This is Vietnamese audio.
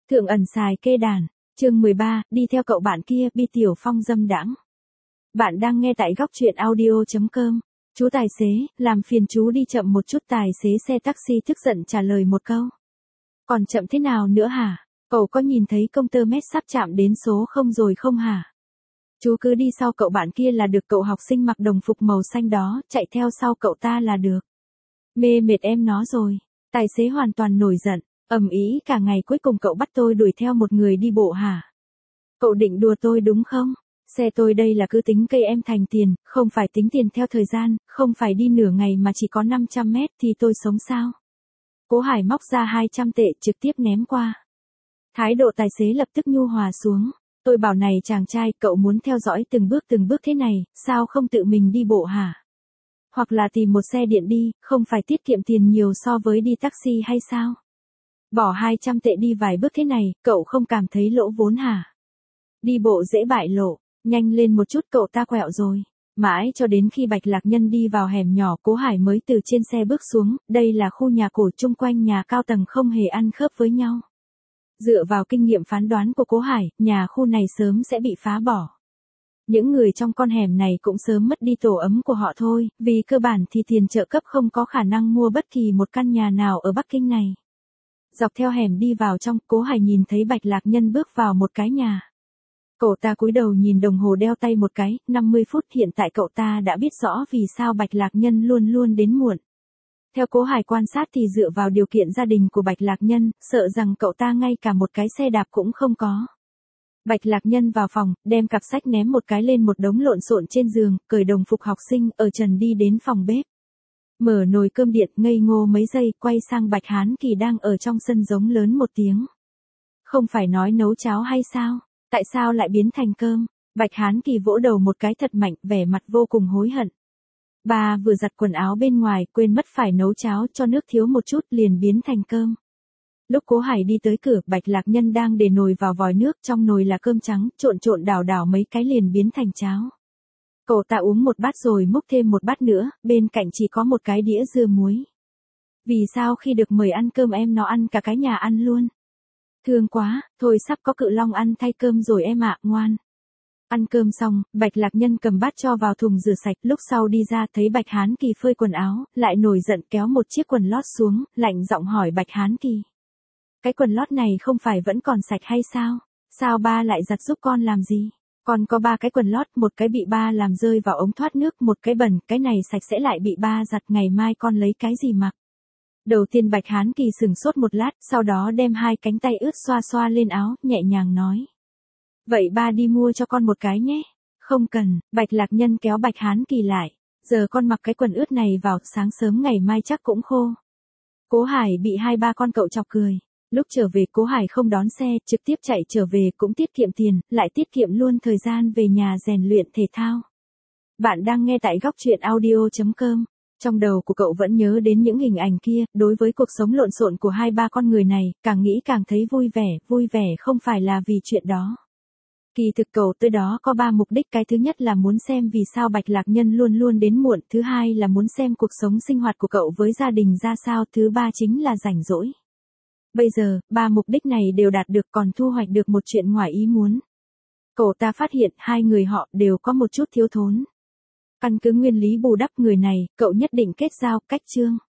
Thượng ẩn xài kê đàn, chương 13, đi theo cậu bạn kia, Bi Tiểu Phong dâm đãng. Bạn đang nghe tại góc truyện audio.com. Chú tài xế, làm phiền chú đi chậm một chút. Tài xế xe taxi tức giận trả lời một câu. Còn chậm thế nào nữa hả? Cậu có nhìn thấy công tơ mét sắp chạm đến số 0 rồi không hả? Chú cứ đi sau cậu bạn kia là được. Cậu học sinh mặc đồng phục màu xanh đó, chạy theo sau cậu ta là được. Mê mệt em nó rồi. Tài xế hoàn toàn nổi giận. Ầm ĩ cả ngày, cuối cùng cậu bắt tôi đuổi theo một người đi bộ hả? Cậu định đùa tôi đúng không? Xe tôi đây là cứ tính cây em thành tiền, không phải tính tiền theo thời gian, không phải đi nửa ngày mà chỉ có 500 mét thì tôi sống sao? Cố Hải móc ra 200 tệ trực tiếp ném qua. Thái độ tài xế lập tức nhu hòa xuống. Tôi bảo này chàng trai, cậu muốn theo dõi từng bước thế này, sao không tự mình đi bộ hả? Hoặc là tìm một xe điện đi, không phải tiết kiệm tiền nhiều so với đi taxi hay sao? Bỏ 200 tệ đi vài bước thế này, cậu không cảm thấy lỗ vốn hả? Đi bộ dễ bại lộ, nhanh lên một chút, cậu ta quẹo rồi. Mãi cho đến khi Bạch Lạc Nhân đi vào hẻm nhỏ, Cố Hải mới từ trên xe bước xuống. Đây là khu nhà cổ, chung quanh nhà cao tầng không hề ăn khớp với nhau. Dựa vào kinh nghiệm phán đoán của Cố Hải, nhà khu này sớm sẽ bị phá bỏ. Những người trong con hẻm này cũng sớm mất đi tổ ấm của họ thôi, vì cơ bản thì tiền trợ cấp không có khả năng mua bất kỳ một căn nhà nào ở Bắc Kinh này. Dọc theo hẻm đi vào trong, Cố Hải nhìn thấy Bạch Lạc Nhân bước vào một cái nhà. Cậu ta cúi đầu nhìn đồng hồ đeo tay một cái, 50 phút. Hiện tại cậu ta đã biết rõ vì sao Bạch Lạc Nhân luôn luôn đến muộn. Theo Cố Hải quan sát thì dựa vào điều kiện gia đình của Bạch Lạc Nhân, sợ rằng cậu ta ngay cả một cái xe đạp cũng không có. Bạch Lạc Nhân vào phòng, đem cặp sách ném một cái lên một đống lộn xộn trên giường, cởi đồng phục học sinh, ở trần đi đến phòng bếp. Mở nồi cơm điện, ngây ngô mấy giây, quay sang Bạch Hán Kỳ đang ở trong sân giống lớn một tiếng. Không phải nói nấu cháo hay sao? Tại sao lại biến thành cơm? Bạch Hán Kỳ vỗ đầu một cái thật mạnh, vẻ mặt vô cùng hối hận. Bà vừa giặt quần áo bên ngoài, quên mất phải nấu cháo, cho nước thiếu một chút liền biến thành cơm. Lúc Cố Hải đi tới cửa, Bạch Lạc Nhân đang để nồi vào vòi nước, trong nồi là cơm trắng, trộn đảo mấy cái liền biến thành cháo. Cậu ta uống một bát rồi múc thêm một bát nữa, bên cạnh chỉ có một cái đĩa dưa muối. Vì sao khi được mời ăn cơm em nó ăn cả cái nhà ăn luôn? Thương quá, thôi sắp có Cự Long ăn thay cơm rồi em ạ, ngoan. Ăn cơm xong, Bạch Lạc Nhân cầm bát cho vào thùng rửa sạch, lúc sau đi ra thấy Bạch Hán Kỳ phơi quần áo, lại nổi giận kéo một chiếc quần lót xuống, lạnh giọng hỏi Bạch Hán Kỳ. Cái quần lót này không phải vẫn còn sạch hay sao? Sao ba lại giặt giúp con làm gì? Con có 3 cái quần lót, một cái bị ba làm rơi vào ống thoát nước, một cái bẩn, cái này sạch sẽ lại bị ba giặt, ngày mai con lấy cái gì mặc? Đầu tiên Bạch Hán Kỳ sừng sốt một lát, sau đó đem 2 cánh tay ướt xoa xoa lên áo, nhẹ nhàng nói. Vậy ba đi mua cho con một cái nhé. Không cần, Bạch Lạc Nhân kéo Bạch Hán Kỳ lại. Giờ con mặc cái quần ướt này vào, sáng sớm ngày mai chắc cũng khô. Cố Hải bị 2-3 con cậu chọc cười. Lúc trở về Cố Hải không đón xe, trực tiếp chạy trở về, cũng tiết kiệm tiền, lại tiết kiệm luôn thời gian về nhà rèn luyện thể thao. Bạn đang nghe tại góc truyện audio.com. Trong đầu của cậu vẫn nhớ đến những hình ảnh kia, đối với cuộc sống lộn xộn của 2-3 con người này, càng nghĩ càng thấy vui vẻ không phải là vì chuyện đó. Kỳ thực cậu tới đó có 3 mục đích, cái thứ nhất là muốn xem vì sao Bạch Lạc Nhân luôn luôn đến muộn, thứ hai là muốn xem cuộc sống sinh hoạt của cậu với gia đình ra sao, thứ ba chính là rảnh rỗi. Bây giờ, 3 mục đích này đều đạt được, còn thu hoạch được một chuyện ngoài ý muốn. Cậu ta phát hiện 2 người họ đều có một chút thiếu thốn. Căn cứ nguyên lý bù đắp người này, cậu nhất định kết giao, cách chương.